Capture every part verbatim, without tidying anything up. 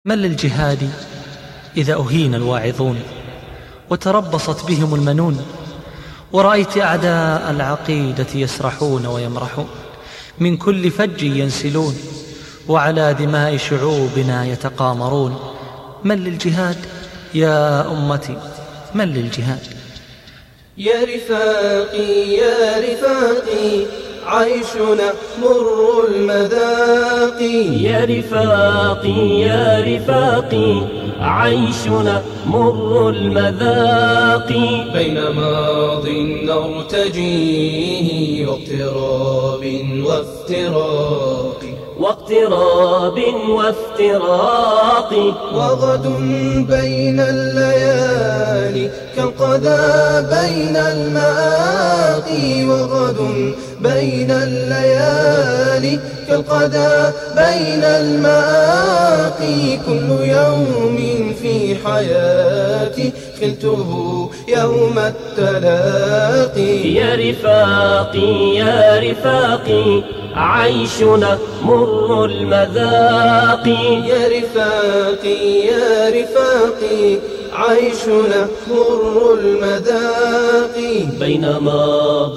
من للجهاد إذا أهين الواعظون وتربصت بهم المنون، ورأيت أعداء العقيدة يسرحون ويمرحون، من كل فج ينسلون، وعلى دماء شعوبنا يتقامرون. من للجهاد يا أمتي، من للجهاد؟ يا رفاقي يا رفاقي عيشنا مر المذاق، يا رفاقي يا رفاقي عيشنا مر المذاق، بين ماض نرتجيه واقتراب وافتراق، واقتراب وافتراق، وغد بين الليالي كالقذى بين المآقي، وغد بين الليالي كالقذى بين المآقي، كل يوم في حياتي خلته يوم التلاقي. يا رفاقي يا رفاقي عيشنا مر المذاق، يا رفاقي يا رفاقي عيشنا مر المذاق، بين ماض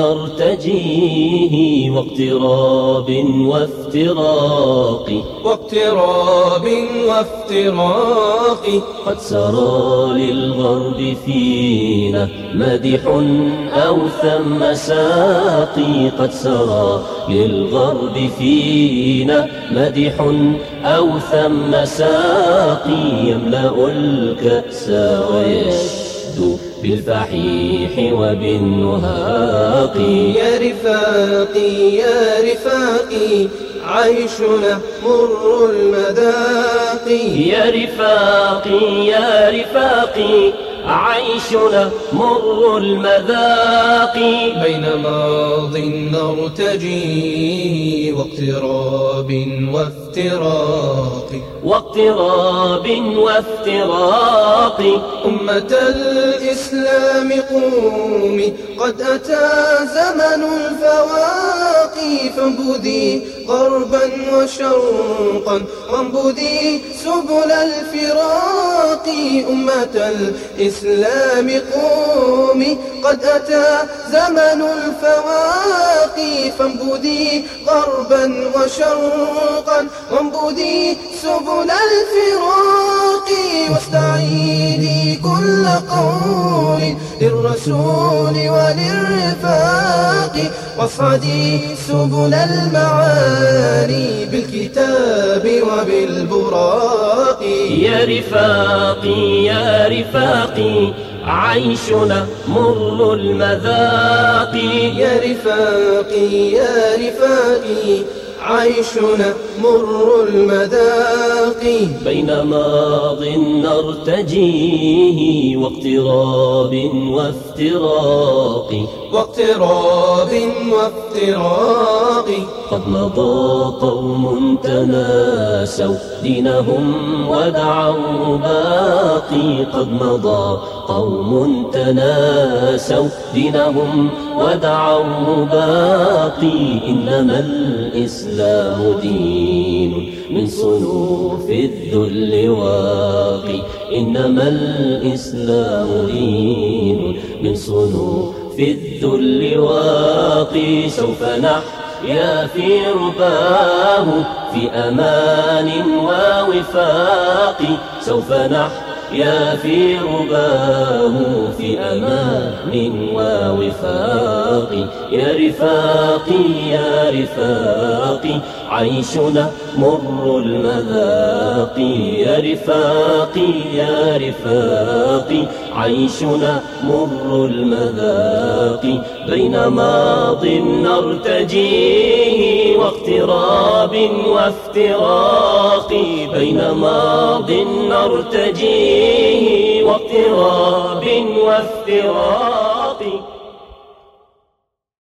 نرتجيه واقتراب وافتراق، واقتراب وافتراق، قد سرى للغرب فينا مدح أو ثم ساقي، قد سرى للغرب فينا مدح أو ثم ساقي، يملأ الكأس ويشدو بالفحيح وبالنهاق. يا رفاقي يا رفاقي عيشنا مر المذاق، يا رفاقي يا رفاقي عيشنا مر المذاق، بين ماض نرتجيه واقتراب وافتراق، واقتراب وافتراق، أمة الإسلام قومي قد أتى زمن الفواقي، فانبذي غربا وشرقا وانبذي سبل الفراق، أمة الإسلام قومي قد أتى زمن الفواقي، فانبذي غربا وشرقا وانبذي سبل الفراق، واستعيدي كل قول للرسول وللرفاق، واصعدي سبل المعالي بالكتاب وبالبراق. يا رفاقي يا رفاقي عيشنا مر المذاق، يا رفاقي يا رفاقي عيشنا مر المذاق، بين ماض نرتجيه واقتراب وافتراق، واقتراب وافتراق، قد مضى قوم تناسوا دينهم ودعوا باقي، قد مضى قوم تناسوا دينهم ودعوا باقي، إنما الإسلام دين من صنوف الذل واقي، إنما الإسلام دين من صنوف الذل واقي، سوف نحيا في رباه في أمان ووفاق، سوف نحيا في رباه في أمان ووفاق. يا رفاقي يا رفاقي عيشنا مر المذاق، يا رفاقي يا رفاقي عيشنا مر المذاق، بين ماض نرتجيه واقتراب وافتراق، بين ماض نرتجيه واقتراب وافتراق.